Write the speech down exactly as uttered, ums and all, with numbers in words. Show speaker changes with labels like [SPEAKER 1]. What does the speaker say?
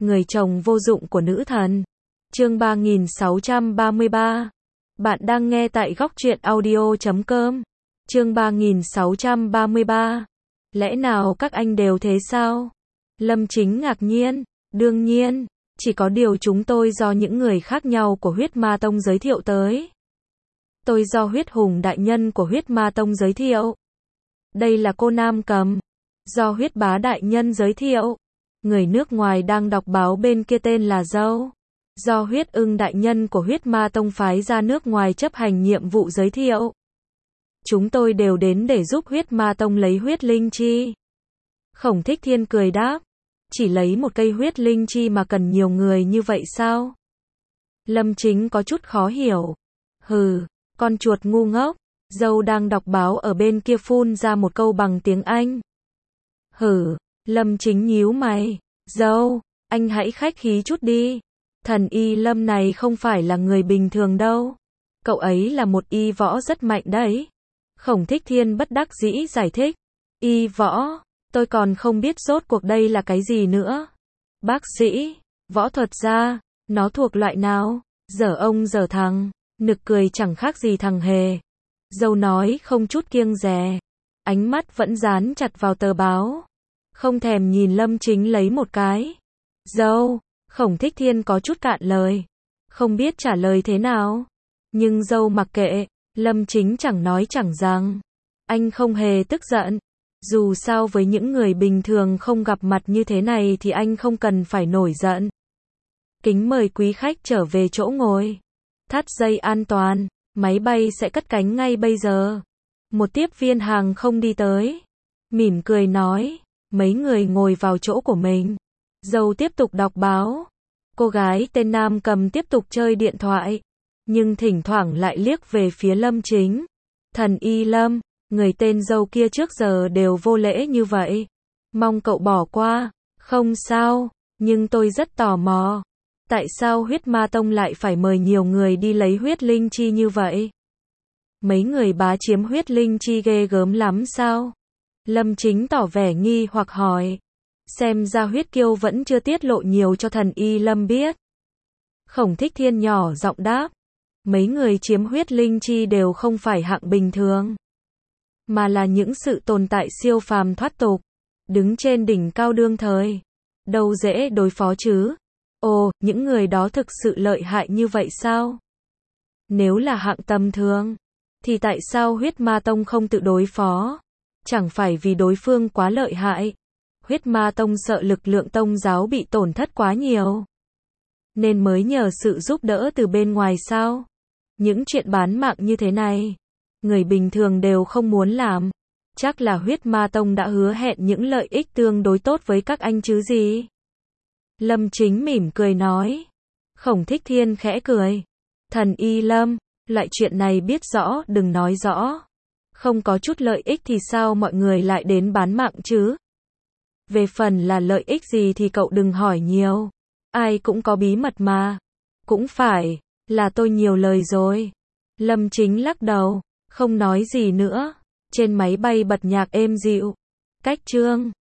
[SPEAKER 1] Người chồng vô dụng của nữ thần. Chương ba nghìn sáu trăm ba mươi ba. Bạn đang nghe tại góc truyện audio chấm com. Chương ba nghìn sáu trăm ba mươi ba. Lẽ nào các anh đều thế sao? Lâm Chính ngạc nhiên. Đương nhiên, chỉ có điều chúng tôi do những người khác nhau của huyết ma tông giới thiệu tới. Tôi do huyết hùng đại nhân của huyết ma tông giới thiệu. Đây là cô Nam Cầm. Do huyết bá đại nhân giới thiệu. Người nước ngoài đang đọc báo bên kia tên là Dâu. Do huyết ưng đại nhân của huyết ma tông phái ra nước ngoài chấp hành nhiệm vụ giới thiệu. Chúng tôi đều đến để giúp huyết ma tông lấy huyết linh chi. Khổng Thích Thiên cười đáp. Chỉ lấy một cây huyết linh chi mà cần nhiều người như vậy sao? Lâm Chính có chút khó hiểu. Hừ, con chuột ngu ngốc. Dâu đang đọc báo ở bên kia phun ra một câu bằng tiếng Anh. Hừ, Lâm Chính nhíu mày. Dâu, anh hãy khách khí chút đi. Thần y Lâm này không phải là người bình thường đâu. Cậu ấy là một y võ rất mạnh đấy. Khổng Thích Thiên bất đắc dĩ giải thích. Y võ, tôi còn không biết rốt cuộc đây là cái gì nữa. Bác sĩ, võ thuật gia, nó thuộc loại nào? Dở ông dở thằng, nực cười chẳng khác gì thằng hề. Dâu nói không chút kiêng dè. Ánh mắt vẫn dán chặt vào tờ báo. Không thèm nhìn Lâm Chính lấy một cái. Dâu, Khổng Thích Thiên có chút cạn lời. Không biết trả lời thế nào. Nhưng dâu mặc kệ, Lâm Chính chẳng nói chẳng rằng. Anh không hề tức giận. Dù sao với những người bình thường không gặp mặt như thế này thì anh không cần phải nổi giận. Kính mời quý khách trở về chỗ ngồi. Thắt dây an toàn, máy bay sẽ cất cánh ngay bây giờ. Một tiếp viên hàng không đi tới. Mỉm cười nói. Mấy người ngồi vào chỗ của mình. Dâu tiếp tục đọc báo. Cô gái tên Nam Cầm tiếp tục chơi điện thoại. Nhưng thỉnh thoảng lại liếc về phía Lâm Chính. Thần y Lâm, người tên Dâu kia trước giờ đều vô lễ như vậy. Mong cậu bỏ qua. Không sao, nhưng tôi rất tò mò. Tại sao huyết ma tông lại phải mời nhiều người đi lấy huyết linh chi như vậy? Mấy người bá chiếm huyết linh chi ghê gớm lắm sao? Lâm Chính tỏ vẻ nghi hoặc hỏi. Xem ra huyết kiêu vẫn chưa tiết lộ nhiều cho thần y Lâm biết. Khổng Thích Thiên nhỏ giọng đáp. Mấy người chiếm huyết linh chi đều không phải hạng bình thường. Mà là những sự tồn tại siêu phàm thoát tục. Đứng trên đỉnh cao đương thời. Đâu dễ đối phó chứ. Ồ, những người đó thực sự lợi hại như vậy sao? Nếu là hạng tầm thường, thì tại sao huyết ma tông không tự đối phó? Chẳng phải vì đối phương quá lợi hại. Huyết ma tông sợ lực lượng tông giáo bị tổn thất quá nhiều. Nên mới nhờ sự giúp đỡ từ bên ngoài sao? Những chuyện bán mạng như thế này, người bình thường đều không muốn làm. Chắc là huyết ma tông đã hứa hẹn những lợi ích tương đối tốt với các anh chứ gì? Lâm Chính mỉm cười nói. Khổng Thích Thiên khẽ cười. Thần y Lâm, loại chuyện này biết rõ đừng nói rõ. Không có chút lợi ích thì sao mọi người lại đến bán mạng chứ? Về phần là lợi ích gì thì cậu đừng hỏi nhiều. Ai cũng có bí mật mà. Cũng phải, là tôi nhiều lời rồi. Lâm Chính lắc đầu, không nói gì nữa. Trên máy bay bật nhạc êm dịu. Cách chương